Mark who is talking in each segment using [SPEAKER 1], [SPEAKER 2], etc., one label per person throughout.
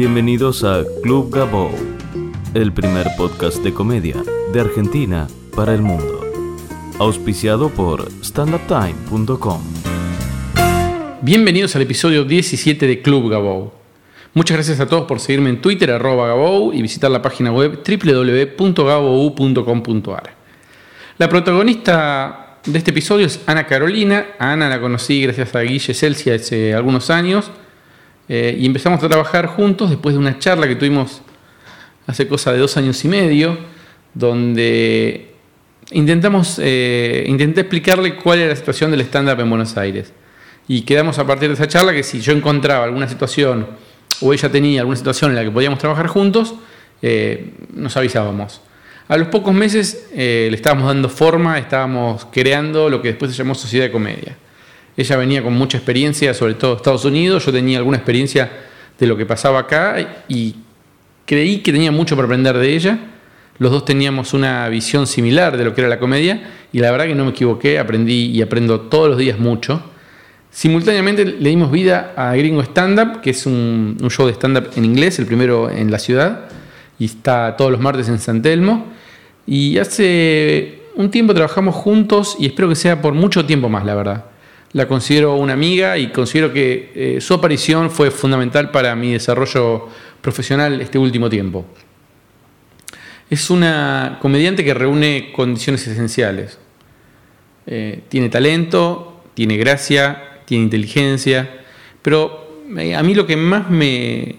[SPEAKER 1] Bienvenidos a Club Gabo, el primer podcast de comedia de Argentina para el mundo. Auspiciado por standuptime.com.
[SPEAKER 2] Bienvenidos al episodio 17 de Club Gabo. Muchas gracias a todos por seguirme en Twitter, @Gabou, y visitar la página web www.gabou.com.ar. La protagonista de este episodio es Ana Carolina. A Ana la conocí gracias a Guille Celsi hace algunos años. Y empezamos a trabajar juntos después de una charla que tuvimos hace cosa de 2 años y medio, donde intenté explicarle cuál era la situación del stand-up en Buenos Aires. Y quedamos a partir de esa charla que si yo encontraba alguna situación o ella tenía alguna situación en la que podíamos trabajar juntos, nos avisábamos. A los pocos meses le estábamos dando forma, estábamos creando lo que después se llamó Sociedad de Comedia. Ella venía con mucha experiencia, sobre todo de Estados Unidos. Yo tenía alguna experiencia de lo que pasaba acá y creí que tenía mucho para aprender de ella. Los dos teníamos una visión similar de lo que era la comedia y la verdad que no me equivoqué, aprendí y aprendo todos los días mucho. Simultáneamente le dimos vida a Gringo Stand Up, que es un show de stand-up en inglés, el primero en la ciudad, y está todos los martes en San Telmo. Y hace un tiempo trabajamos juntos y espero que sea por mucho tiempo más, la verdad. La considero una amiga y considero que su aparición fue fundamental para mi desarrollo profesional este último tiempo. Es una comediante que reúne condiciones esenciales. Tiene talento, tiene gracia, tiene inteligencia, pero a mí lo que más me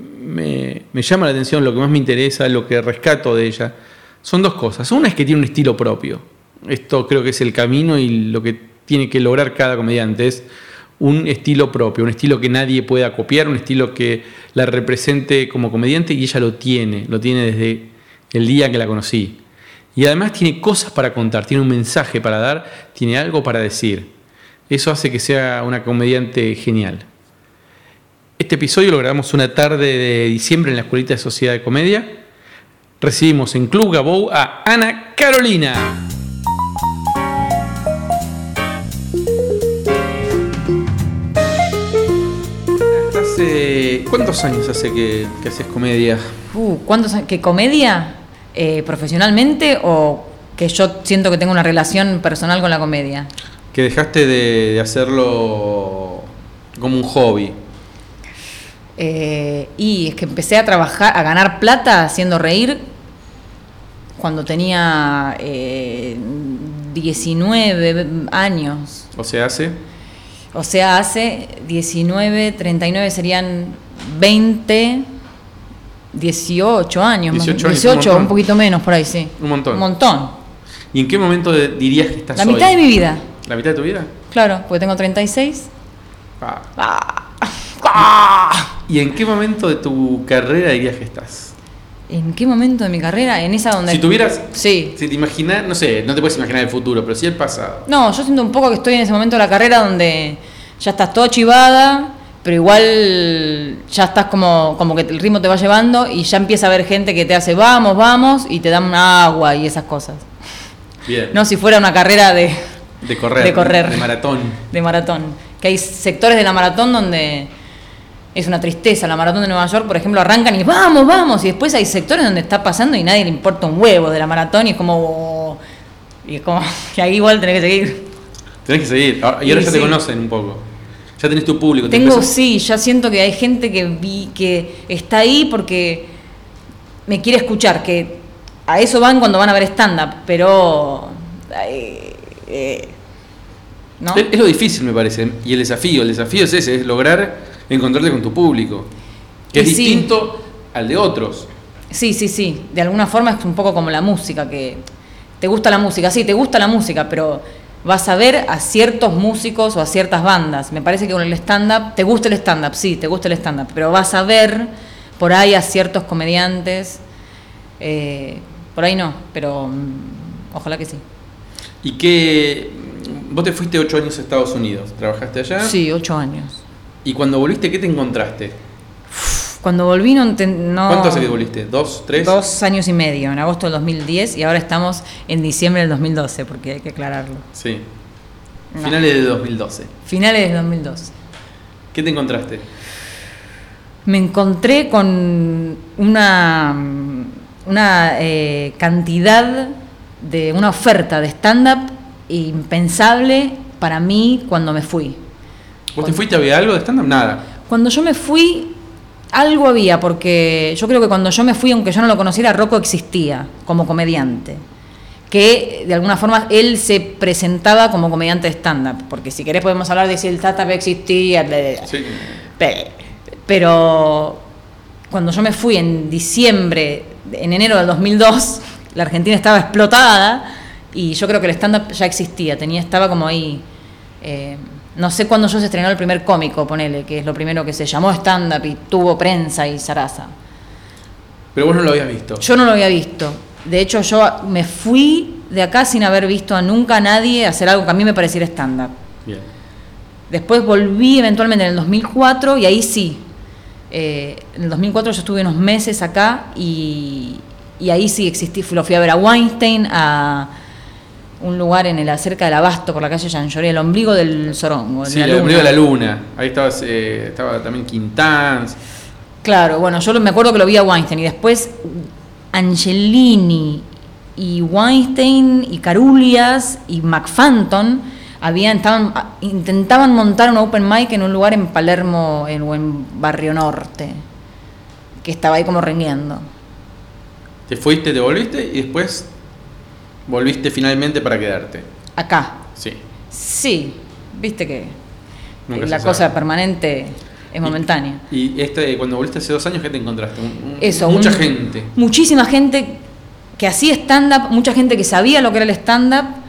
[SPEAKER 2] llama la atención, lo que más me interesa, lo que rescato de ella, son 2 cosas. Una es que tiene un estilo propio. Esto creo que es el camino y lo que tiene que lograr cada comediante, es un estilo propio, un estilo que nadie pueda copiar, un estilo que la represente como comediante, y ella lo tiene desde el día que la conocí. Y además tiene cosas para contar, tiene un mensaje para dar, tiene algo para decir. Eso hace que sea una comediante genial. Este episodio lo grabamos una tarde de diciembre en la Escuelita de Sociedad de Comedia. Recibimos en Club Gabou a Ana Carolina. ¿Cuántos años hace que haces comedia?
[SPEAKER 3] ¿Cuántos años? ¿Qué comedia? ¿Profesionalmente o que yo siento que tengo una relación personal con la comedia?
[SPEAKER 2] Que dejaste de hacerlo como un hobby.
[SPEAKER 3] Y es que empecé a trabajar, a ganar plata haciendo reír cuando tenía 19 años.
[SPEAKER 2] O sea, hace 19, 39 serían 20, 18 años. 18, un poquito menos por ahí, sí. Un montón.
[SPEAKER 3] Un montón.
[SPEAKER 2] ¿Y en qué momento dirías que estás hoy?
[SPEAKER 3] La mitad de mi vida.
[SPEAKER 2] ¿La mitad de tu vida?
[SPEAKER 3] Claro, porque tengo 36.
[SPEAKER 2] ¿Y en qué momento de tu carrera dirías que estás?
[SPEAKER 3] ¿En qué momento de mi carrera? En esa donde...
[SPEAKER 2] Si tuvieras...
[SPEAKER 3] Sí.
[SPEAKER 2] Si te imaginas, no sé, no te puedes imaginar el futuro, pero sí el pasado.
[SPEAKER 3] No, yo siento un poco que estoy en ese momento de la carrera donde ya estás toda chivada, pero igual ya estás como que el ritmo te va llevando y ya empieza a haber gente que te hace vamos, y te dan agua y esas cosas.
[SPEAKER 2] Bien.
[SPEAKER 3] No, si fuera una carrera de correr.
[SPEAKER 2] De maratón.
[SPEAKER 3] De maratón. Que hay sectores de la maratón donde... Es una tristeza. La maratón de Nueva York, por ejemplo, arrancan y vamos, y después hay sectores donde está pasando y nadie le importa un huevo de la maratón y es como que ahí igual tenés que seguir.
[SPEAKER 2] Tenés que seguir. Y ahora ya te conocen un poco. Ya tenés tu público.
[SPEAKER 3] Ya siento que hay gente que está ahí porque me quiere escuchar, que a eso van cuando van a ver stand-up, pero... ¿no?
[SPEAKER 2] Es lo difícil, me parece. Y el desafío es ese, es lograr encontrarte con tu público, que es distinto al de otros.
[SPEAKER 3] Sí. De alguna forma es un poco como la música, que te gusta la música, pero vas a ver a ciertos músicos o a ciertas bandas. Me parece que con el stand-up, te gusta el stand-up, pero vas a ver por ahí a ciertos comediantes, por ahí no, pero ojalá que sí.
[SPEAKER 2] ¿Y qué? Vos te fuiste 8 años a Estados Unidos, ¿trabajaste allá?
[SPEAKER 3] Sí, 8 años.
[SPEAKER 2] ¿Y cuando volviste, qué te encontraste?
[SPEAKER 3] Cuando volví no...
[SPEAKER 2] ¿Cuánto hace que volviste? ¿2, 3?
[SPEAKER 3] 2 años y medio, en agosto del 2010, y ahora estamos en diciembre del 2012, porque hay que aclararlo.
[SPEAKER 2] Sí. Finales de 2012.
[SPEAKER 3] Finales del 2012.
[SPEAKER 2] ¿Qué te encontraste?
[SPEAKER 3] me encontré con una cantidad de una oferta de stand-up impensable para mí cuando me fui.
[SPEAKER 2] ¿Vos te fuiste? ¿Había algo de stand-up? Nada.
[SPEAKER 3] Cuando yo me fui, algo había, porque yo creo que cuando yo me fui, aunque yo no lo conociera, Rocco existía como comediante. Que de alguna forma él se presentaba como comediante de stand-up. Porque si querés podemos hablar de si el stand-up existía.
[SPEAKER 2] Sí.
[SPEAKER 3] Pero cuando yo me fui en enero del 2002, la Argentina estaba explotada y yo creo que el stand-up ya existía, estaba como ahí. No sé cuándo se estrenó el primer cómico, ponele, que es lo primero que se llamó stand-up y tuvo prensa y zaraza.
[SPEAKER 2] Pero vos no lo habías visto.
[SPEAKER 3] Yo no lo había visto. De hecho, yo me fui de acá sin haber visto nunca a nadie hacer algo que a mí me pareciera stand-up.
[SPEAKER 2] Bien.
[SPEAKER 3] Después volví eventualmente en el 2004 y ahí sí. En el 2004 yo estuve unos meses acá y ahí sí existí. Lo fui a ver a Weinstein, a un lugar cerca del Abasto, por la calle Jean Lloré, el ombligo del Sorongo.
[SPEAKER 2] Sí, el ombligo de la luna. Ahí estaba también Quintanz.
[SPEAKER 3] Claro, bueno, yo me acuerdo que lo vi a Weinstein y después Angelini y Weinstein y Carulias y McFanton intentaban montar un open mic en un lugar en Palermo o en Barrio Norte, que estaba ahí como rengueando.
[SPEAKER 2] Te fuiste, te volviste y después volviste finalmente para quedarte.
[SPEAKER 3] Acá.
[SPEAKER 2] Sí.
[SPEAKER 3] Sí, viste que
[SPEAKER 2] Nunca
[SPEAKER 3] la
[SPEAKER 2] se
[SPEAKER 3] cosa
[SPEAKER 2] sabe.
[SPEAKER 3] permanente es momentánea.
[SPEAKER 2] Y cuando volviste hace 2 años, ¿qué te encontraste?
[SPEAKER 3] Mucha
[SPEAKER 2] gente.
[SPEAKER 3] Muchísima gente que hacía stand-up, mucha gente que sabía lo que era el stand-up.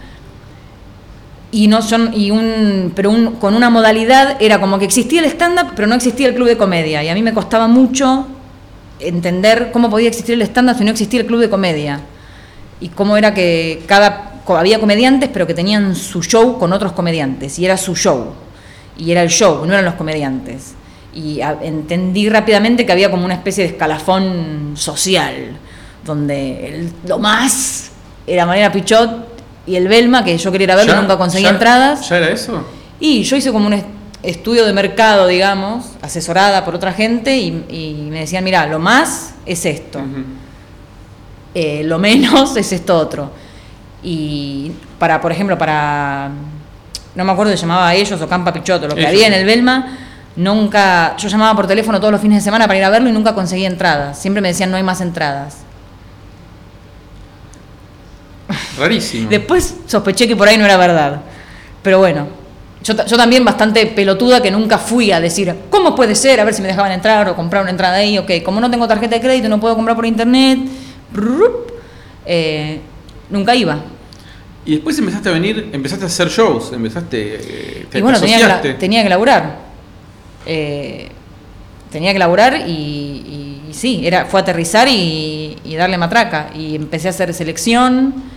[SPEAKER 3] Con una modalidad, era como que existía el stand-up, pero no existía el club de comedia. Y a mí me costaba mucho entender cómo podía existir el stand-up si no existía el club de comedia. Y cómo era que había comediantes, pero que tenían su show con otros comediantes. Y era su show. Y era el show, no eran los comediantes. Y entendí rápidamente que había como una especie de escalafón social, donde lo más era Mariana Pichot y el Belma, que yo quería ir a verlo y nunca conseguí entradas.
[SPEAKER 2] ¿Ya era eso?
[SPEAKER 3] Y yo hice como un estudio de mercado, digamos, asesorada por otra gente, y me decían, mirá, lo más es esto, lo menos es esto otro. Y por ejemplo, no me acuerdo si llamaba a ellos o Campa Pichot o lo que había en el Belma, yo llamaba por teléfono todos los fines de semana para ir a verlo y nunca conseguí entradas. Siempre me decían, no hay más entradas.
[SPEAKER 2] Rarísimo.
[SPEAKER 3] Después sospeché que por ahí no era verdad. Pero bueno, yo también bastante pelotuda, que nunca fui a decir, ¿cómo puede ser? A ver si me dejaban entrar o comprar una entrada ahí. Ok, como no tengo tarjeta de crédito, no puedo comprar por internet. Nunca iba.
[SPEAKER 2] Y después empezaste a hacer shows,
[SPEAKER 3] Y bueno, tenía que laburar. Y sí, fue aterrizar y darle matraca. Y empecé a hacer selección.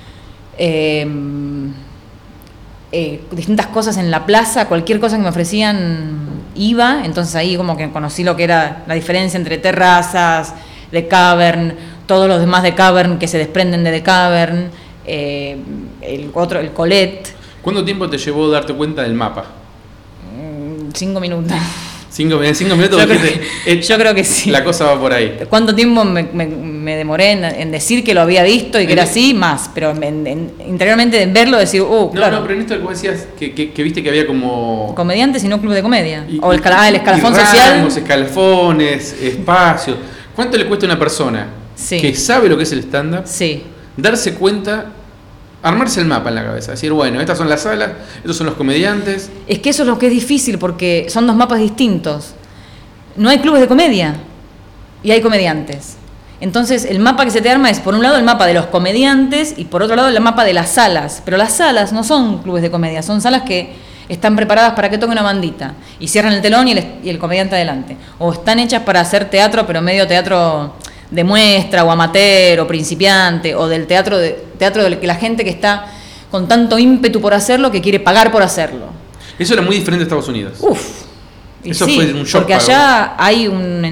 [SPEAKER 3] Distintas cosas en la plaza, cualquier cosa que me ofrecían iba. Entonces ahí como que conocí lo que era la diferencia entre terrazas, The Cavern, todos los demás de Cavern que se desprenden de The Cavern, el Colette.
[SPEAKER 2] ¿Cuánto tiempo te llevó darte cuenta del mapa?
[SPEAKER 3] 5 minutos.
[SPEAKER 2] En 5 minutos
[SPEAKER 3] yo creo que sí.
[SPEAKER 2] La cosa va por ahí.
[SPEAKER 3] ¿Cuánto tiempo me demoré en decir que lo había visto y que era así? Más, pero interiormente en verlo decir, claro.
[SPEAKER 2] No, pero en esto que vos decías que viste que había como
[SPEAKER 3] comediantes y no club de comedia. O el escalafón
[SPEAKER 2] ramos,
[SPEAKER 3] social.
[SPEAKER 2] Escalafones, espacios. ¿Cuánto le cuesta a una persona que sabe lo que es el stand-up darse cuenta, armarse el mapa en la cabeza? Decir, bueno, estas son las salas, estos son los comediantes.
[SPEAKER 3] Es que eso es lo que es difícil, porque son 2 mapas distintos. No hay clubes de comedia y hay comediantes. Entonces el mapa que se te arma es, por un lado, el mapa de los comediantes y por otro lado el mapa de las salas. Pero las salas no son clubes de comedia, son salas que están preparadas para que toque una bandita y cierran el telón y el comediante adelante. O están hechas para hacer teatro, pero medio teatro de muestra o amateur o principiante, o del teatro del que la gente que está con tanto ímpetu por hacerlo que quiere pagar por hacerlo.
[SPEAKER 2] Eso era muy diferente de Estados Unidos. Eso
[SPEAKER 3] sí,
[SPEAKER 2] fue un shock.
[SPEAKER 3] Porque allá hay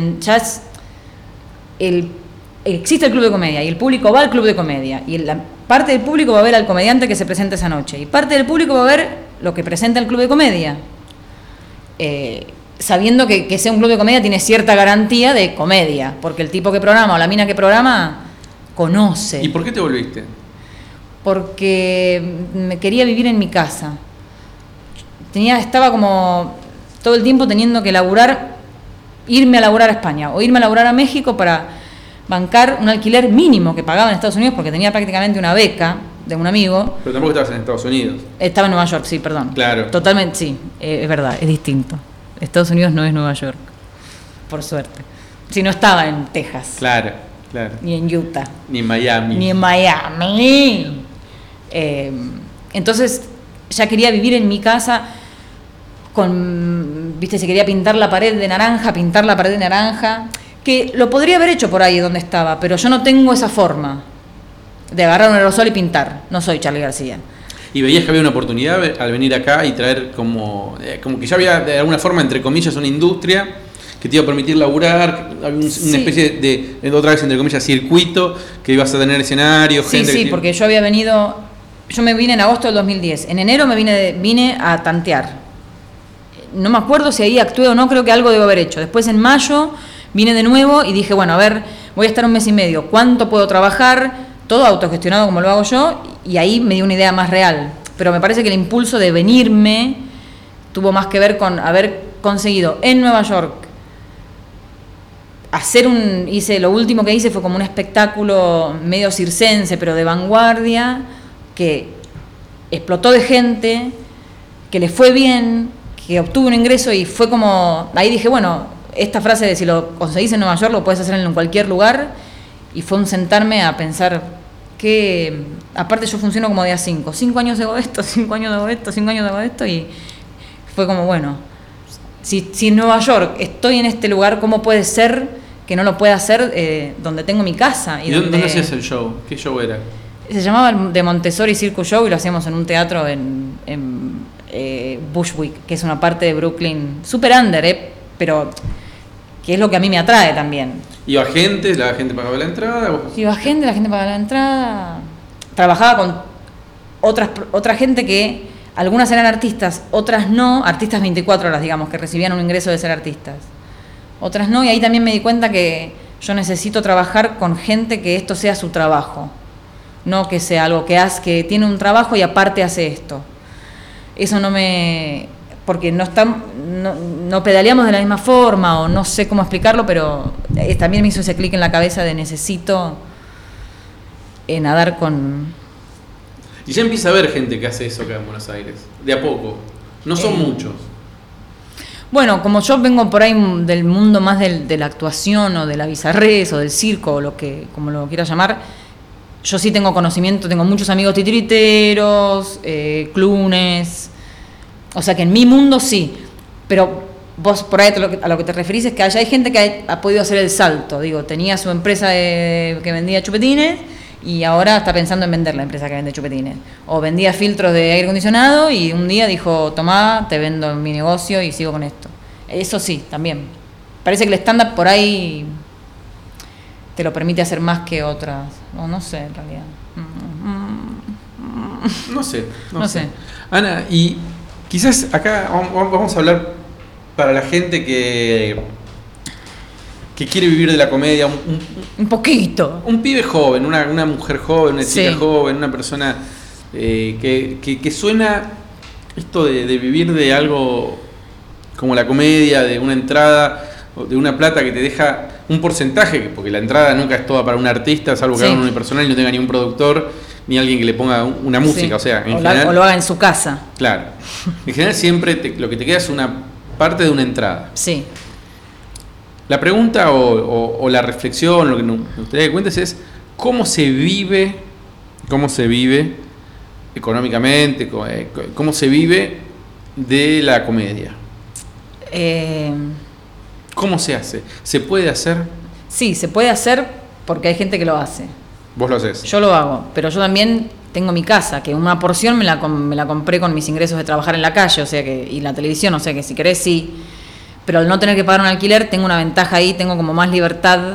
[SPEAKER 3] existe el club de comedia y el público va al club de comedia y la parte del público va a ver al comediante que se presenta esa noche y parte del público va a ver lo que presenta el club de comedia. sabiendo que sea un club de comedia tiene cierta garantía de comedia, porque el tipo que programa o la mina que programa conoce.
[SPEAKER 2] ¿Y por qué te volviste?
[SPEAKER 3] Porque me quería vivir en mi casa. Estaba como todo el tiempo teniendo que laburar, irme a laburar a España o irme a laburar a México para bancar un alquiler mínimo que pagaba en Estados Unidos, porque tenía prácticamente una beca de un amigo.
[SPEAKER 2] Pero tampoco estabas en Estados Unidos.
[SPEAKER 3] Estaba en Nueva York, sí, perdón.
[SPEAKER 2] Claro.
[SPEAKER 3] Totalmente, sí, es verdad, es distinto. Estados Unidos no es Nueva York, por suerte. Si no estaba en Texas.
[SPEAKER 2] Claro.
[SPEAKER 3] Ni en Utah.
[SPEAKER 2] Ni en Miami.
[SPEAKER 3] Ni en Miami. Entonces ya quería vivir en mi casa se quería pintar la pared de naranja, que lo podría haber hecho por ahí donde estaba, pero yo no tengo esa forma de agarrar un aerosol y pintar. No soy Charly García.
[SPEAKER 2] ¿Y veías que había una oportunidad al venir acá y traer como que ya había de alguna forma, entre comillas, una industria que te iba a permitir laburar, había una especie de, otra vez, entre comillas, circuito, que ibas a tener escenario, gente...
[SPEAKER 3] Sí, porque yo había venido, yo me vine en agosto del 2010, en enero vine a tantear. No me acuerdo si ahí actué o no, creo que algo debo haber hecho. Después en mayo vine de nuevo y dije, bueno, a ver, voy a estar un mes y medio, ¿cuánto puedo trabajar? Todo autogestionado como lo hago yo, y ahí me dio una idea más real. Pero me parece que el impulso de venirme tuvo más que ver con haber conseguido en Nueva York lo último que hice fue como un espectáculo medio circense, pero de vanguardia, que explotó de gente, que le fue bien, que obtuve un ingreso, y fue como, ahí dije, bueno, esta frase de si lo conseguís en Nueva York lo puedes hacer en cualquier lugar, y fue un sentarme a pensar que, aparte yo funciono como de a 5 años hago esto, 5 años hago esto, 5 años hago esto, y fue como, bueno, si en Nueva York estoy en este lugar, ¿cómo puede ser que no lo pueda hacer donde tengo mi casa?
[SPEAKER 2] ¿Y dónde hacías el show? ¿Qué show era?
[SPEAKER 3] Se llamaba The Montessori Circus Show, y lo hacíamos en un teatro en Bushwick, que es una parte de Brooklyn, super under, pero que es lo que a mí me atrae también.
[SPEAKER 2] ¿Iba gente? ¿La gente pagaba la entrada?
[SPEAKER 3] Iba gente, la gente pagaba la entrada. Trabajaba con otra gente que algunas eran artistas, otras no, artistas 24 horas, digamos, que recibían un ingreso de ser artistas. Otras no, y ahí también me di cuenta que yo necesito trabajar con gente que esto sea su trabajo, no que sea algo que tiene un trabajo y aparte hace esto. Eso porque no pedaleamos de la misma forma, o no sé cómo explicarlo, pero también me hizo ese clic en la cabeza de necesito nadar con...
[SPEAKER 2] Y ya empieza a haber gente que hace eso acá en Buenos Aires, de a poco, no son muchos.
[SPEAKER 3] Bueno, como yo vengo por ahí del mundo más de la actuación o de la bizarrés o del circo, o como lo quieras llamar, yo sí tengo conocimiento, tengo muchos amigos titiriteros, clunes, o sea que en mi mundo sí, pero vos por ahí a lo que te referís es que allá hay gente que ha podido hacer el salto, digo, tenía su empresa que vendía chupetines y ahora está pensando en vender la empresa que vende chupetines, o vendía filtros de aire acondicionado y un día dijo, tomá, te vendo mi negocio y sigo con esto. Eso sí, también. Parece que el stand-up por ahí te lo permite hacer más que otras, o no sé en realidad.
[SPEAKER 2] No sé. Ana, y quizás acá vamos a hablar para la gente que quiere vivir de la comedia,
[SPEAKER 3] un poquito.
[SPEAKER 2] Un pibe joven, una mujer joven, una chica
[SPEAKER 3] Sí.
[SPEAKER 2] joven, una persona que suena esto de vivir de algo como la comedia, de una entrada, de una plata que te deja un porcentaje, porque la entrada nunca es toda para un artista, salvo que
[SPEAKER 3] Sí.
[SPEAKER 2] haga un unipersonal y no tenga ni un productor, ni alguien que le ponga una música,
[SPEAKER 3] Sí.
[SPEAKER 2] o sea, en
[SPEAKER 3] o
[SPEAKER 2] general...
[SPEAKER 3] lo haga en su casa.
[SPEAKER 2] Claro. En general siempre lo que te queda es una parte de una entrada.
[SPEAKER 3] Sí.
[SPEAKER 2] La pregunta o la reflexión, lo que me gustaría que cuentes es cómo se vive económicamente, cómo se vive de la comedia. ¿Cómo se hace? ¿Se puede hacer?
[SPEAKER 3] Sí, se puede hacer porque hay gente que lo hace.
[SPEAKER 2] ¿Vos lo haces?
[SPEAKER 3] Yo lo hago, pero yo también tengo mi casa, que una porción me la compré con mis ingresos de trabajar en la calle, o sea que, y la televisión, o sea que si querés sí. Pero al no tener que pagar un alquiler, tengo una ventaja ahí, tengo como más libertad.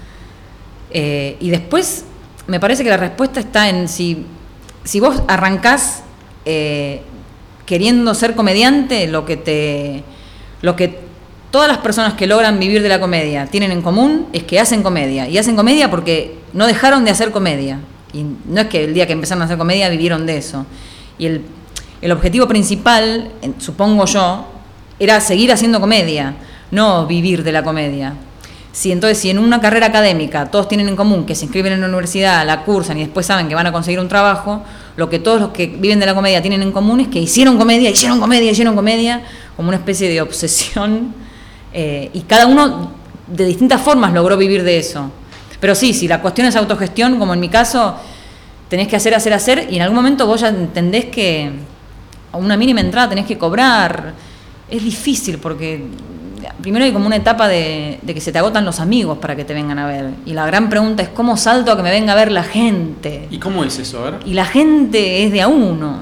[SPEAKER 3] Y después, me parece que la respuesta está en si vos arrancás queriendo ser comediante, lo que todas las personas que logran vivir de la comedia tienen en común es que hacen comedia. Y hacen comedia porque no dejaron de hacer comedia. Y no es que el día que empezaron a hacer comedia vivieron de eso. Y el objetivo principal, supongo yo, era seguir haciendo comedia, no vivir de la comedia. Si en una carrera académica todos tienen en común que se inscriben en la universidad, la cursan y después saben que van a conseguir un trabajo, lo que todos los que viven de la comedia tienen en común es que hicieron comedia, como una especie de obsesión, y cada uno de distintas formas logró vivir de eso. Pero sí, si la cuestión es autogestión, como en mi caso, tenés que hacer, y en algún momento vos ya entendés que a una mínima entrada tenés que cobrar. Es difícil porque primero hay como una etapa de que se te agotan los amigos para que te vengan a ver. Y la gran pregunta es ¿cómo salto a que me venga a ver la gente?
[SPEAKER 2] ¿Y cómo es eso? A ver.
[SPEAKER 3] Y la gente es de a uno.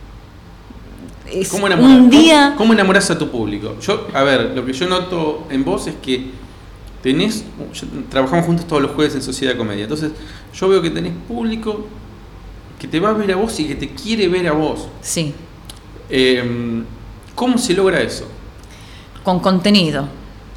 [SPEAKER 2] ¿Cómo enamorás a tu público? Lo que yo noto en vos es que trabajamos juntos todos los jueves en Sociedad de Comedia. Entonces, yo veo que tenés público que te va a ver a vos y que te quiere ver a vos.
[SPEAKER 3] Sí.
[SPEAKER 2] ¿Cómo se logra eso?
[SPEAKER 3] Con contenido.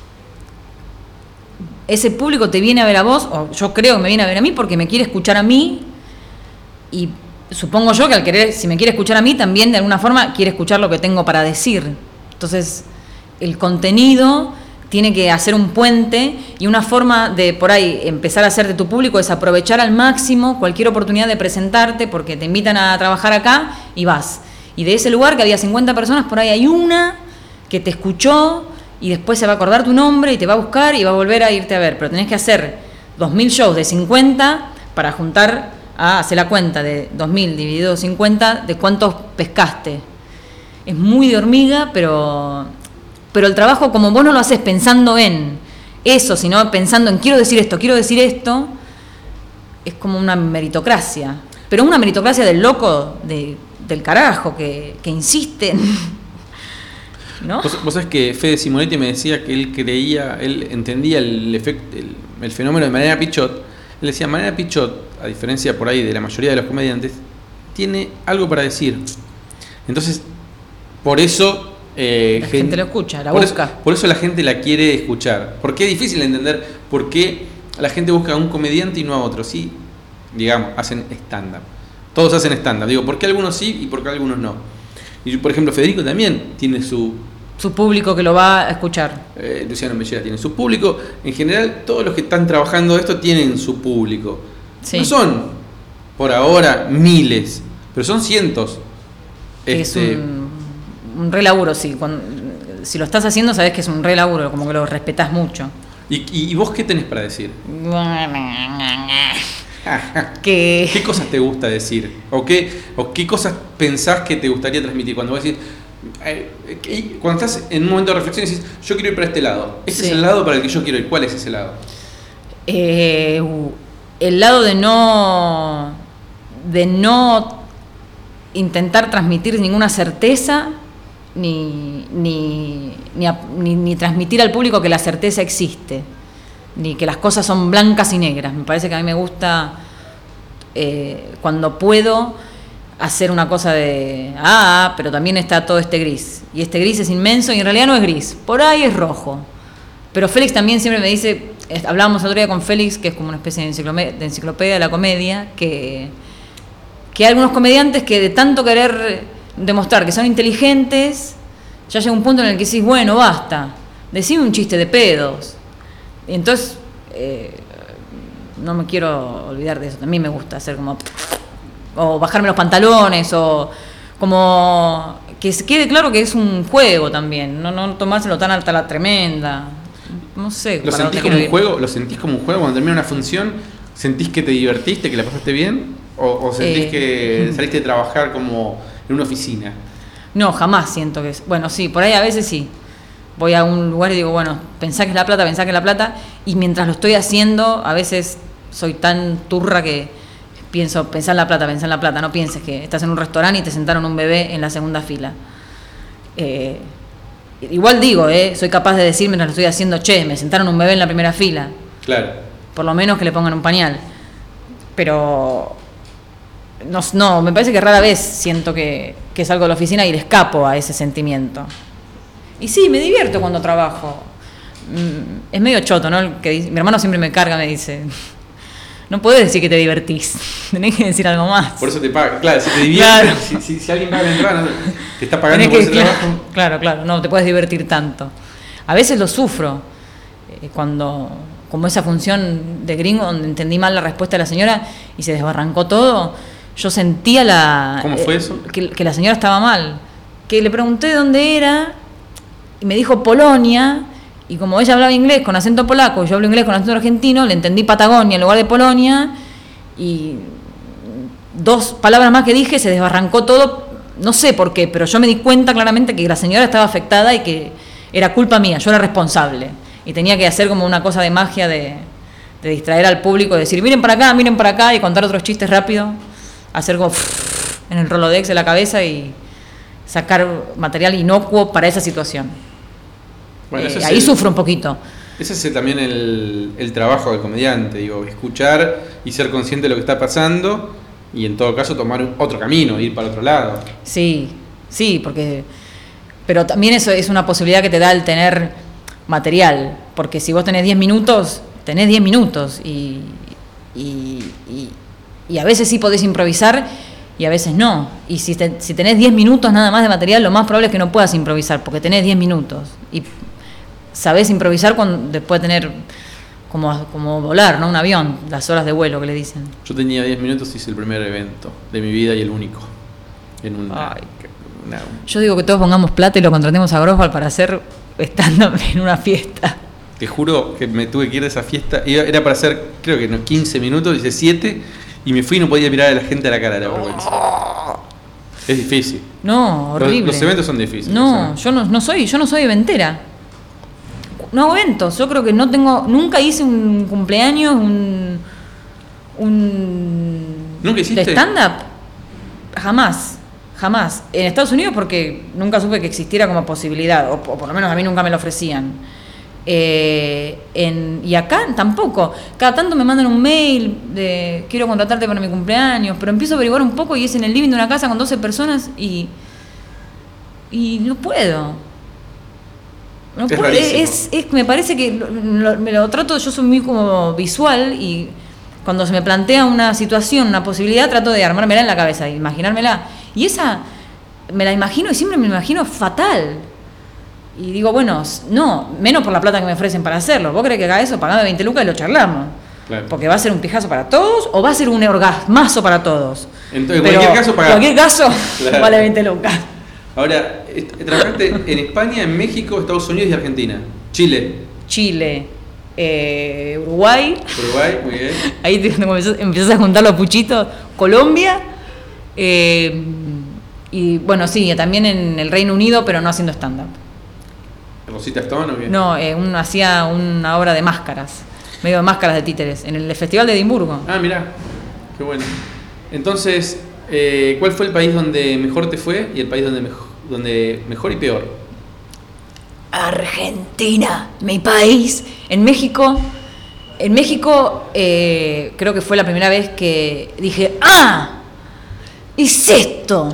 [SPEAKER 3] Ese público te viene a ver a vos, o yo creo que me viene a ver a mí porque me quiere escuchar a mí, y supongo yo que si me quiere escuchar a mí, también de alguna forma quiere escuchar lo que tengo para decir. Entonces, el contenido tiene que hacer un puente, y una forma de por ahí empezar a hacer de tu público es aprovechar al máximo cualquier oportunidad de presentarte, porque te invitan a trabajar acá y vas. Y de ese lugar que había 50 personas, por ahí hay una que te escuchó y después se va a acordar tu nombre y te va a buscar y va a volver a irte a ver. Pero tenés que hacer 2.000 shows de 50 para juntar, hacer la cuenta de 2.000 dividido 50 de cuántos pescaste. Es muy de hormiga, pero el trabajo, como vos no lo haces pensando en eso, sino pensando en quiero decir esto, es como una meritocracia. Pero una meritocracia del loco, del carajo, que insisten. ¿No?
[SPEAKER 2] Vos sabés que Fede Simonetti me decía que él entendía el fenómeno de Mariana Pichot. Él decía, Mariana Pichot, a diferencia por ahí de la mayoría de los comediantes, tiene algo para decir. Entonces, por eso
[SPEAKER 3] la gente lo escucha, la busca.
[SPEAKER 2] Por eso la gente la quiere escuchar. Porque es difícil entender por qué la gente busca a un comediante y no a otro. Sí, digamos, hacen stand-up. Todos hacen stand-up. Digo, ¿por qué algunos sí y por qué algunos no? Y por ejemplo, Federico también tiene su
[SPEAKER 3] público que lo va a escuchar.
[SPEAKER 2] Luciano Mellera tiene su público. En general, todos los que están trabajando esto tienen su público. Sí. No son, por ahora, miles, pero son cientos.
[SPEAKER 3] Es un re laburo, sí. Si lo estás haciendo, sabés que es un re laburo, como que lo respetás mucho.
[SPEAKER 2] ¿Y vos qué tenés para decir?
[SPEAKER 3] ¿Qué
[SPEAKER 2] cosas te gusta decir? ¿O qué cosas pensás que te gustaría transmitir? Cuando vos decís, cuando estás en un momento de reflexión y decís, yo quiero ir para este lado. Este es el lado para el que yo quiero ir. ¿Cuál es ese lado?
[SPEAKER 3] El lado de no intentar transmitir ninguna certeza, ni transmitir al público que la certeza existe, ni que las cosas son blancas y negras. Me parece que a mí me gusta cuando puedo hacer una cosa de pero también está todo este gris, y este gris es inmenso y en realidad no es gris, por ahí es rojo. Pero Félix también siempre me dice, hablábamos el otro día con Félix, que es como una especie de enciclopedia de la comedia, que hay algunos comediantes que de tanto querer demostrar que son inteligentes, ya llega un punto en el que decís, bueno, basta, decime un chiste de pedos. Y entonces, no me quiero olvidar de eso, también me gusta hacer como, o bajarme los pantalones, o como que se quede claro que es un juego también, no tomárselo tan alta la tremenda. No sé.
[SPEAKER 2] ¿Lo sentís como un juego? ¿Lo sentís como un juego? Cuando termina una función, ¿sentís que te divertiste, que la pasaste bien? ¿O sentís que saliste de trabajar como en una oficina?
[SPEAKER 3] No, jamás siento que es. Bueno, sí, por ahí a veces sí. Voy a un lugar y digo, bueno, pensá que es la plata, y mientras lo estoy haciendo, a veces soy tan turra que pensá en la plata, no pienses que estás en un restaurante y te sentaron un bebé en la segunda fila. Igual digo, soy capaz de decir mientras lo estoy haciendo, me sentaron un bebé en la primera fila.
[SPEAKER 2] Claro.
[SPEAKER 3] Por lo menos que le pongan un pañal. Pero no, me parece que rara vez siento que salgo de la oficina y le escapo a ese sentimiento. Y sí, me divierto cuando trabajo. es medio choto, ¿no? El que dice, mi hermano siempre me carga, me dice, no puedes decir que te divertís, tenés que decir algo más.
[SPEAKER 2] Por eso te paga. Claro, si te diviertes, claro. si alguien paga la entrada, te está pagando por ese trabajo.
[SPEAKER 3] Claro, no te puedes divertir tanto. A veces lo sufro, como esa función de gringo donde entendí mal la respuesta de la señora y se desbarrancó todo, yo sentía
[SPEAKER 2] ¿Cómo fue eso?
[SPEAKER 3] Que la señora estaba mal. Que le pregunté de dónde era y me dijo Polonia, y como ella hablaba inglés con acento polaco y yo hablo inglés con acento argentino, le entendí Patagonia en lugar de Polonia, y 2 palabras más que dije se desbarrancó todo, no sé por qué, pero yo me di cuenta claramente que la señora estaba afectada y que era culpa mía, yo era responsable y tenía que hacer como una cosa de magia de distraer al público, de decir miren para acá y contar otros chistes rápido, hacer como en el Rolodex de la cabeza y sacar material inocuo para esa situación. Bueno, ahí sufro un poquito.
[SPEAKER 2] Ese es también el trabajo del comediante, digo, escuchar y ser consciente de lo que está pasando y en todo caso tomar otro camino, ir para otro lado.
[SPEAKER 3] Sí, pero también eso es una posibilidad que te da el tener material, porque si vos tenés 10 minutos, tenés 10 minutos y a veces sí podés improvisar y a veces no. Y si tenés 10 minutos nada más de material, lo más probable es que no puedas improvisar, porque tenés 10 minutos. Y sabés improvisar después de tener como volar, ¿no? Un avión, las horas de vuelo que le dicen.
[SPEAKER 2] Yo tenía 10 minutos y hice el primer evento de mi vida y el único.
[SPEAKER 3] Yo digo que todos pongamos plata y lo contratemos a Grosval para hacer stand-up en una fiesta.
[SPEAKER 2] Te juro que me tuve que ir de esa fiesta. Era para hacer, creo que 15 minutos, hice 7 y me fui y no podía mirar a la gente a la cara de la vergüenza. Es difícil.
[SPEAKER 3] No, horrible.
[SPEAKER 2] Los eventos son difíciles.
[SPEAKER 3] No, yo no soy eventera. No hago eventos. Yo creo que nunca hice un cumpleaños,
[SPEAKER 2] ¿Nunca hiciste?
[SPEAKER 3] de stand-up. Jamás. En Estados Unidos porque nunca supe que existiera como posibilidad, o por lo menos a mí nunca me lo ofrecían. Y acá tampoco. Cada tanto me mandan un mail de quiero contratarte para mi cumpleaños, pero empiezo a averiguar un poco y es en el living de una casa con 12 personas y no puedo. No puedo. Me parece que me lo trato, yo soy muy como visual y cuando se me plantea una situación, una posibilidad, trato de armármela en la cabeza, de imaginármela. Y esa me la imagino y siempre me imagino fatal. Y digo, bueno, no, menos por la plata que me ofrecen para hacerlo. ¿Vos crees que haga eso? Pagame 20 lucas y lo charlamos. Claro. Porque va a ser un pijazo para todos o va a ser un orgasmazo para todos.
[SPEAKER 2] En cualquier caso,
[SPEAKER 3] pagá. En cualquier caso, claro. Vale 20 lucas.
[SPEAKER 2] Ahora, trabajaste en España, en México, Estados Unidos y Argentina. Chile.
[SPEAKER 3] Uruguay,
[SPEAKER 2] muy bien.
[SPEAKER 3] Ahí empiezas a juntar los puchitos. Colombia. Y bueno, sí, también en el Reino Unido, pero no haciendo stand-up.
[SPEAKER 2] ¿Rosita Stone o qué?
[SPEAKER 3] No, hacía una obra de máscaras, medio de máscaras de títeres, en el Festival de Edimburgo.
[SPEAKER 2] Ah, mirá, qué bueno. Entonces, ¿cuál fue el país donde mejor te fue y el país donde mejor y peor?
[SPEAKER 3] Argentina, mi país. En México, creo que fue la primera vez que dije, ¿es esto?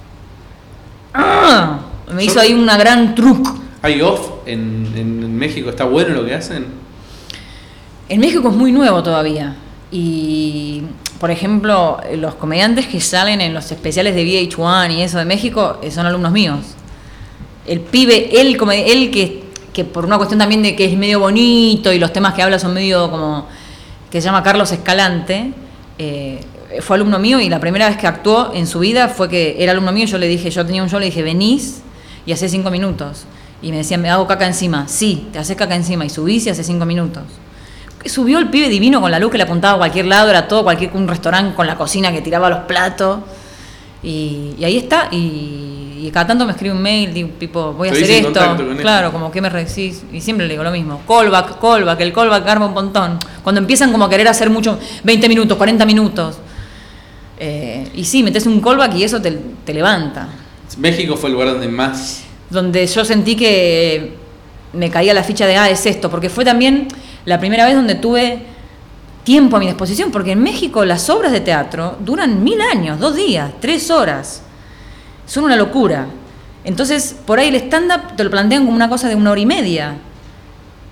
[SPEAKER 3] Me hizo ahí una gran truc.
[SPEAKER 2] ¿Hay off en México? ¿Está bueno lo que hacen?
[SPEAKER 3] En México es muy nuevo todavía. Y, por ejemplo, los comediantes que salen en los especiales de VH1 y eso de México son alumnos míos. El pibe, él que por una cuestión también de que es medio bonito y los temas que habla son medio como... que se llama Carlos Escalante, fue alumno mío y la primera vez que actuó en su vida fue que era alumno mío. Yo tenía un show, le dije, venís y hacés 5 minutos. Y me decían, me hago caca encima. Sí, te haces caca encima. Y subís y haces 5 minutos. Subió el pibe divino con la luz que le apuntaba a cualquier lado, era todo un restaurante con la cocina que tiraba los platos. Y ahí está. Y cada tanto me escribe un mail, digo, tipo, voy a hacer esto. Claro, como que me decís. Y siempre le digo lo mismo. Callback, el callback arma un montón. Cuando empiezan como a querer hacer mucho, 20 minutos, 40 minutos. Y sí, metes un callback y eso te levanta.
[SPEAKER 2] México fue el lugar donde
[SPEAKER 3] yo sentí que me caía la ficha de, es esto, porque fue también la primera vez donde tuve tiempo a mi disposición, porque en México las obras de teatro duran 1000 años, 2 días, 3 horas, son una locura. Entonces, por ahí el stand-up te lo plantean como una cosa de 1 hora y media,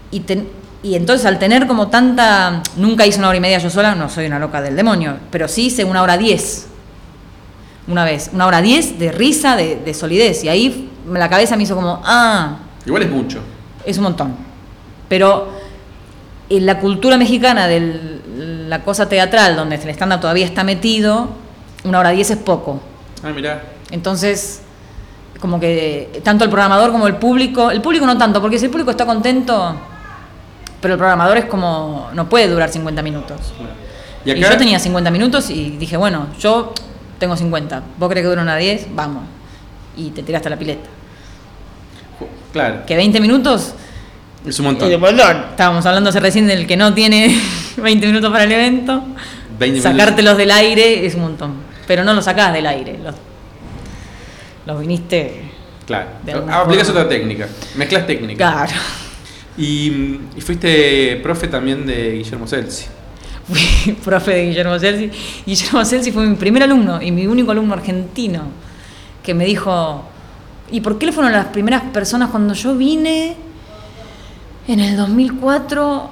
[SPEAKER 3] Y entonces al tener como tanta... Nunca hice 1 hora y media yo sola, no soy una loca del demonio, pero sí hice 1 hora 10. Una vez, 1 hora 10 de risa, de solidez. Y ahí la cabeza me hizo como,
[SPEAKER 2] Igual es mucho.
[SPEAKER 3] es un montón. Pero en la cultura mexicana de la cosa teatral, donde el stand-up todavía está metido, 1 hora 10 es poco.
[SPEAKER 2] Mirá.
[SPEAKER 3] Entonces, como que tanto el programador como el público no tanto, porque si el público está contento, pero el programador es como, no puede durar 50 minutos.
[SPEAKER 2] ¿Y acá?
[SPEAKER 3] Y yo tenía 50 minutos y dije, bueno, yo tengo 50, ¿vos crees que dura una 10? Vamos. Y te tiraste a la pileta.
[SPEAKER 2] Claro.
[SPEAKER 3] Que 20 minutos...
[SPEAKER 2] Es un montón.
[SPEAKER 3] Estábamos hablando hace recién del que no tiene 20 minutos para el evento.
[SPEAKER 2] 20
[SPEAKER 3] Sacártelos del aire es un montón. Pero no los sacás del aire. Los viniste...
[SPEAKER 2] Claro.
[SPEAKER 3] de alguna
[SPEAKER 2] Aplicas
[SPEAKER 3] forma.
[SPEAKER 2] otra técnica. Mezclas técnicas.
[SPEAKER 3] Claro.
[SPEAKER 2] Y fuiste profe también de Guillermo Celsi.
[SPEAKER 3] Fui profe de Guillermo Celsi. Guillermo Celsi fue mi primer alumno y mi único alumno argentino que me dijo... ¿Y por qué fueron las primeras personas cuando yo vine en el 2004?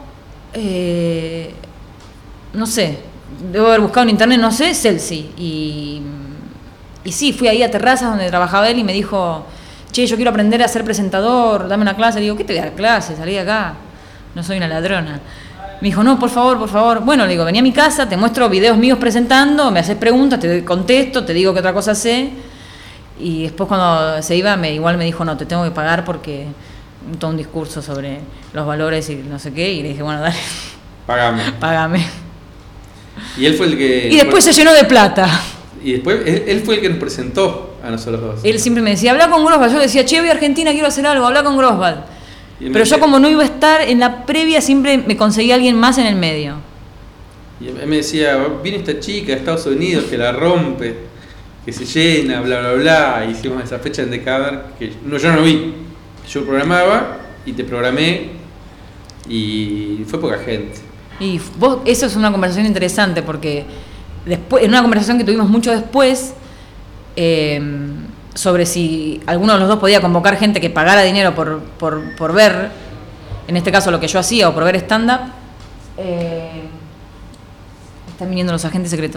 [SPEAKER 3] No sé, debo haber buscado en internet, no sé, Celsi. Y sí, fui ahí a Terrazas donde trabajaba él y me dijo, che, yo quiero aprender a ser presentador, dame una clase. Le digo, ¿qué te voy a dar clase? Salí de acá, no soy una ladrona. Me dijo, no, por favor, por favor. Bueno, le digo, vení a mi casa, te muestro videos míos presentando, me haces preguntas, te contesto, te digo qué otra cosa sé. Y después cuando se iba, igual me dijo, no, te tengo que pagar porque todo un discurso sobre los valores y no sé qué. Y le dije, bueno, dale, págame.
[SPEAKER 2] Y él fue el que...
[SPEAKER 3] Y después se llenó de plata.
[SPEAKER 2] Y después él fue el que nos presentó a nosotros dos.
[SPEAKER 3] Él siempre me decía, habla con Grosval. Yo le decía, che, voy a Argentina, quiero hacer algo, habla con Grosval. Pero yo como no iba a estar en la previa, siempre me conseguía alguien más en el medio.
[SPEAKER 2] Y él me decía, viene esta chica de Estados Unidos que la rompe, que se llena, bla, bla, bla. Hicimos esa fecha en Decader que yo no vi. Yo programaba y te programé y fue poca gente.
[SPEAKER 3] Y vos, eso es una conversación interesante porque después, en una conversación que tuvimos mucho después, sobre si alguno de los dos podía convocar gente que pagara dinero por ver, en este caso lo que yo hacía, o por ver stand-up, están viniendo los agentes secretos.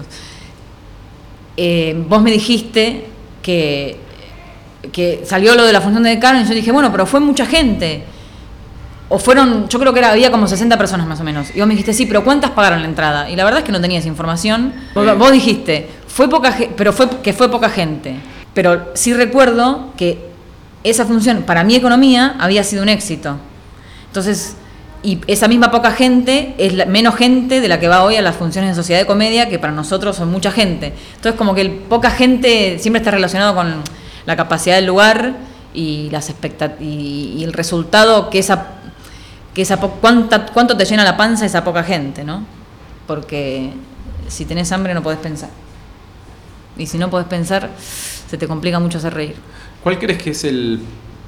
[SPEAKER 3] Vos me dijiste que salió lo de la función de decano y yo dije, bueno, pero fue mucha gente. O fueron, yo creo que había como 60 personas más o menos. Y vos me dijiste, sí, pero ¿cuántas pagaron la entrada? Y la verdad es que no tenías información. Vos dijiste, fue poca gente. Pero sí recuerdo que esa función, para mi economía, había sido un éxito. Entonces, y esa misma poca gente es menos gente de la que va hoy a las funciones de Sociedad de Comedia, que para nosotros son mucha gente. Entonces, como que poca gente siempre está relacionado con la capacidad del lugar y las y el resultado cuánto te llena la panza esa poca gente, ¿no? Porque si tenés hambre no podés pensar. Y si no podés pensar, se te complica mucho hacer reír.
[SPEAKER 2] ¿Cuál crees que es el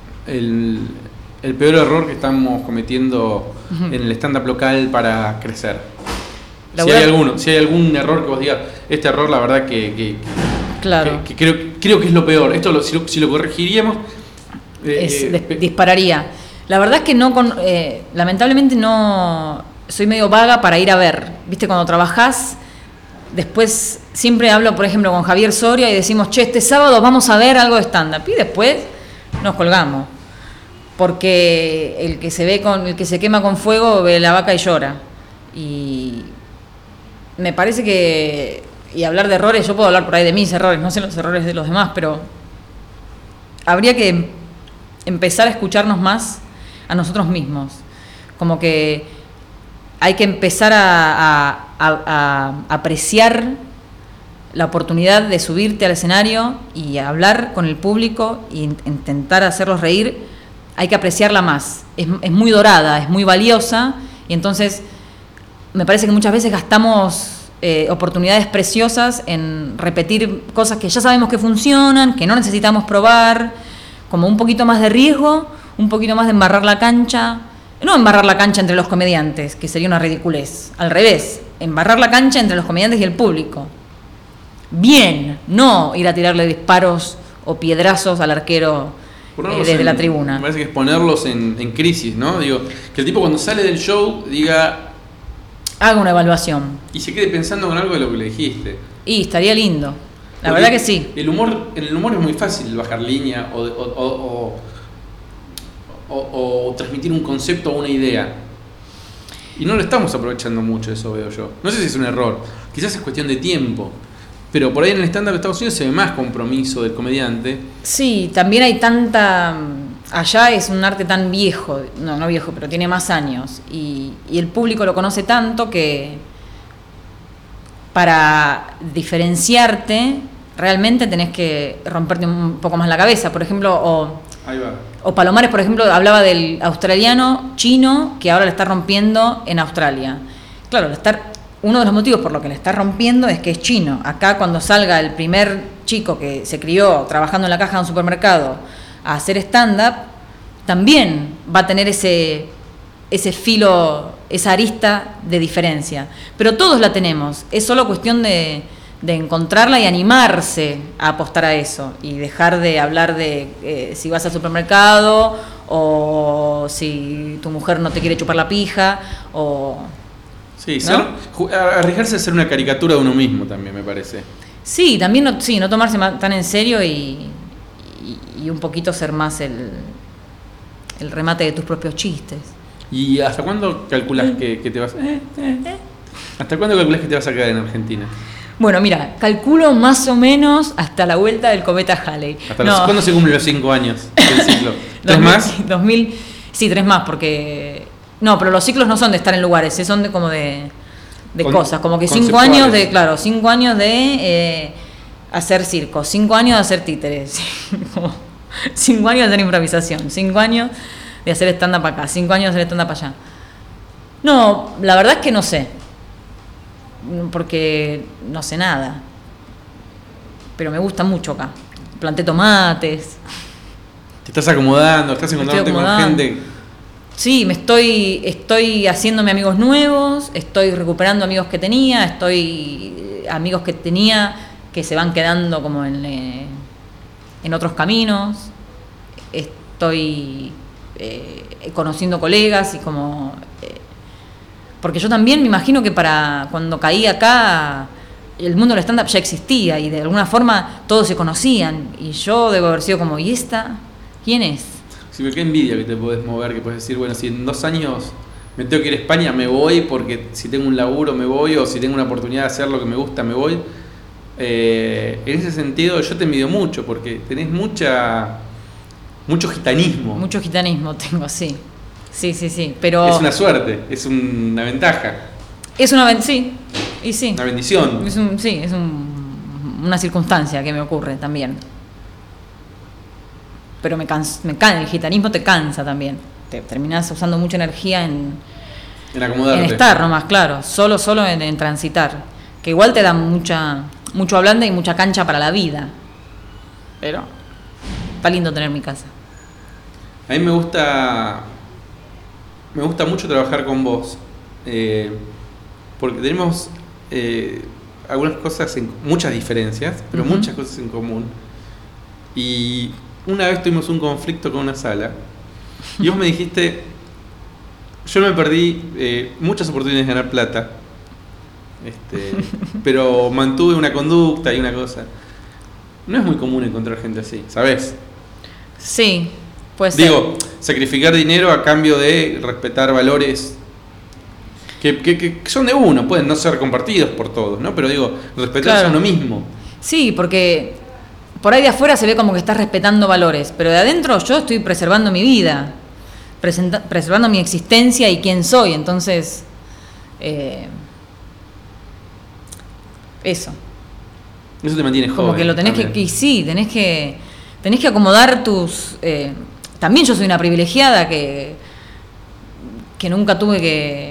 [SPEAKER 2] peor error que estamos cometiendo en el stand-up local para crecer? Si hay algún error que vos digas, este error la verdad
[SPEAKER 3] claro.
[SPEAKER 2] que creo que es lo peor. Esto si lo corregiríamos...
[SPEAKER 3] dispararía. La verdad es que lamentablemente no soy medio vaga para ir a ver. ¿Viste? Cuando trabajás, después siempre hablo, por ejemplo, con Javier Soria y decimos, che, este sábado vamos a ver algo de stand-up. Y después nos colgamos. Porque el que se quema con fuego ve la vaca y llora. Y me parece que... Y hablar de errores, yo puedo hablar por ahí de mis errores, no sé los errores de los demás, pero habría que empezar a escucharnos más a nosotros mismos. Como que hay que empezar a apreciar la oportunidad de subirte al escenario y hablar con el público e intentar hacerlos reír. Hay que apreciarla más. Es muy dorada, es muy valiosa, y entonces me parece que muchas veces gastamos oportunidades preciosas en repetir cosas que ya sabemos que funcionan, que no necesitamos probar, como un poquito más de riesgo, un poquito más de embarrar la cancha. No embarrar la cancha entre los comediantes, que sería una ridiculez. Al revés, embarrar la cancha entre los comediantes y el público. Bien, no ir a tirarle disparos o piedrazos al arquero desde la tribuna.
[SPEAKER 2] Me parece que es ponerlos en crisis, ¿no? Digo, que el tipo cuando sale del show diga...
[SPEAKER 3] Haga una evaluación.
[SPEAKER 2] Y se quede pensando con algo de lo que le dijiste.
[SPEAKER 3] Y estaría lindo. La verdad que sí.
[SPEAKER 2] En el humor es muy fácil bajar línea o transmitir un concepto o una idea. Y no lo estamos aprovechando mucho, eso veo yo. No sé si es un error, quizás es cuestión de tiempo. Pero por ahí en el stand-up de Estados Unidos se ve más compromiso del comediante.
[SPEAKER 3] Sí, también hay tanta... Allá es un arte tan viejo, no viejo, pero tiene más años. Y el público lo conoce tanto que para diferenciarte realmente tenés que romperte un poco más la cabeza. Por ejemplo,
[SPEAKER 2] Ahí va.
[SPEAKER 3] o Palomares, por ejemplo, hablaba del australiano chino que ahora le está rompiendo en Australia. Claro, uno de los motivos por lo que le está rompiendo es que es chino. Acá cuando salga el primer chico que se crió trabajando en la caja de un supermercado a hacer stand-up, también va a tener ese filo, esa arista de diferencia. Pero todos la tenemos, es solo cuestión de encontrarla y animarse a apostar a eso y dejar de hablar de si vas al supermercado o si tu mujer no te quiere chupar la pija o...
[SPEAKER 2] Sí,
[SPEAKER 3] ¿no?
[SPEAKER 2] Arriesgarse a ser una caricatura de uno mismo también me parece.
[SPEAKER 3] Sí, también no tomarse tan en serio y un poquito ser más el remate de tus propios chistes.
[SPEAKER 2] ¿Y hasta cuándo calculas que te vas ¿Hasta cuándo calculas que te vas a quedar en Argentina?
[SPEAKER 3] Bueno, mira, calculo más o menos hasta la vuelta del cometa Halley.
[SPEAKER 2] ¿Cuándo se cumplen los 5 años del ciclo? ¿3 más?
[SPEAKER 3] 2000, sí, 3 más, porque... No, pero los ciclos no son de estar en lugares, son de como de cosas, como que 5 años de, claro, 5 años de hacer circo, 5 años de hacer títeres, 5 años de hacer improvisación, 5 años de hacer stand-up acá, 5 años de hacer stand-up allá. No, la verdad es que no sé, porque no sé nada, pero me gusta mucho acá. Planté tomates.
[SPEAKER 2] Te estás acomodando, estás encontrándote con gente.
[SPEAKER 3] Sí, estoy haciéndome amigos nuevos, estoy recuperando amigos que tenía, amigos que tenía que se van quedando como en otros caminos, estoy conociendo colegas y como... porque yo también me imagino que para cuando caí acá el mundo del stand-up ya existía y de alguna forma todos se conocían y yo debo haber sido como, ¿y esta? ¿Quién es?
[SPEAKER 2] Si me queda envidia que te podés mover, que puedes decir, bueno, si en 2 años me tengo que ir a España, me voy, porque si tengo un laburo me voy, o si tengo una oportunidad de hacer lo que me gusta, me voy. En ese sentido yo te envidio mucho, porque tenés mucho gitanismo.
[SPEAKER 3] Mucho gitanismo tengo, sí. Sí, pero...
[SPEAKER 2] Es una suerte, es una ventaja.
[SPEAKER 3] Es una sí, y sí.
[SPEAKER 2] Una bendición.
[SPEAKER 3] Es una circunstancia que me ocurre también. Pero el gitanismo te cansa también. Te terminás usando mucha energía en
[SPEAKER 2] acomodarte.
[SPEAKER 3] En estar nomás, claro. Solo en transitar. Que igual te da mucho ablande y mucha cancha para la vida. Pero está lindo tener mi casa.
[SPEAKER 2] A mí me gusta mucho trabajar con vos. Porque tenemos algunas cosas, muchas diferencias, pero muchas cosas en común. Y una vez tuvimos un conflicto con una sala y vos me dijiste, yo me perdí muchas oportunidades de ganar plata, pero mantuve una conducta y una cosa. No es muy común encontrar gente así, ¿sabés?
[SPEAKER 3] Sí, pues
[SPEAKER 2] digo, sacrificar dinero a cambio de respetar valores que son de uno, pueden no ser compartidos por todos, ¿no? Pero digo, respetarse a uno mismo.
[SPEAKER 3] Sí, porque por ahí de afuera se ve como que estás respetando valores, pero de adentro yo estoy preservando mi vida, preservando mi existencia y quién soy, entonces eso
[SPEAKER 2] te mantiene joven.
[SPEAKER 3] Como que lo tenés también. Tenés que acomodar tus... también yo soy una privilegiada que nunca tuve que,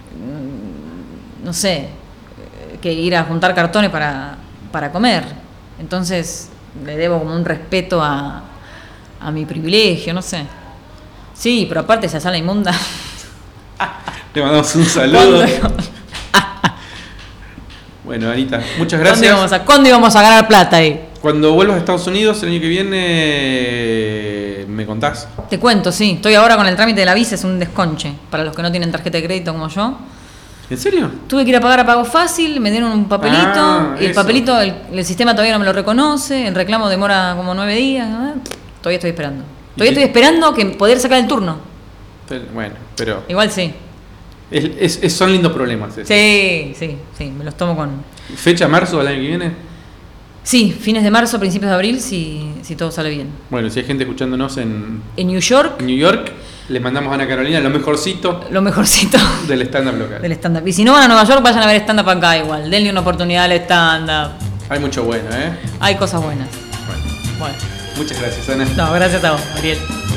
[SPEAKER 3] no sé, que ir a juntar cartones para comer, entonces le debo como un respeto a mi privilegio, no sé. Sí, pero aparte esa sala inmunda.
[SPEAKER 2] Te mandamos un saludo. Bueno, Anita, muchas gracias.
[SPEAKER 3] ¿Cuándo íbamos a ganar plata ahí?
[SPEAKER 2] Cuando vuelvas a Estados Unidos el año que viene, ¿me contás?
[SPEAKER 3] Te cuento, sí. Estoy ahora con el trámite de la visa, es un desconche para los que no tienen tarjeta de crédito como yo.
[SPEAKER 2] ¿En serio?
[SPEAKER 3] Tuve que ir a pagar a Pago Fácil, me dieron un papelito y el
[SPEAKER 2] eso.
[SPEAKER 3] papelito, el sistema todavía no me lo reconoce, el reclamo demora como 9 días. Todavía estoy esperando. Todavía estoy esperando que poder sacar el turno.
[SPEAKER 2] Bueno, pero...
[SPEAKER 3] Igual sí.
[SPEAKER 2] Son lindos problemas.
[SPEAKER 3] Sí, me los tomo con...
[SPEAKER 2] ¿Fecha marzo del año que viene?
[SPEAKER 3] Sí, fines de marzo, principios de abril, si todo sale bien.
[SPEAKER 2] Bueno, si hay gente escuchándonos en
[SPEAKER 3] New York,
[SPEAKER 2] les mandamos a Ana Carolina lo mejorcito del stand-up local.
[SPEAKER 3] Del stand-up. Y si no van a Nueva York, vayan a ver stand-up acá igual. Denle una oportunidad al stand-up.
[SPEAKER 2] Hay mucho bueno, ¿eh?
[SPEAKER 3] Hay cosas buenas. Bueno.
[SPEAKER 2] Muchas gracias, Ana.
[SPEAKER 3] No, gracias a vos, Ariel.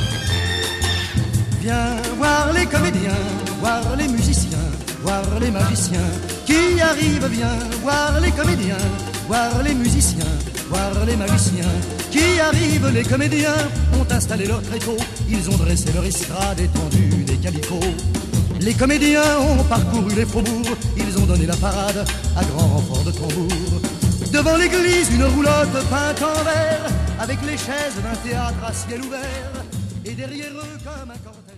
[SPEAKER 4] Viens voir les comédiens, voir les musiciens, voir les magiciens qui arrivent. Viens voir les comédiens, voir les musiciens, voir les magiciens qui arrivent. Les comédiens ont installé leur tréteau, ils ont dressé leur estrade étendue des calicots. Les comédiens ont parcouru les faubourgs, ils ont donné la parade à grand renfort de tambour. Devant l'église, une roulotte peinte en vert, avec les chaises d'un théâtre à ciel ouvert, et derrière eux comme un cortège.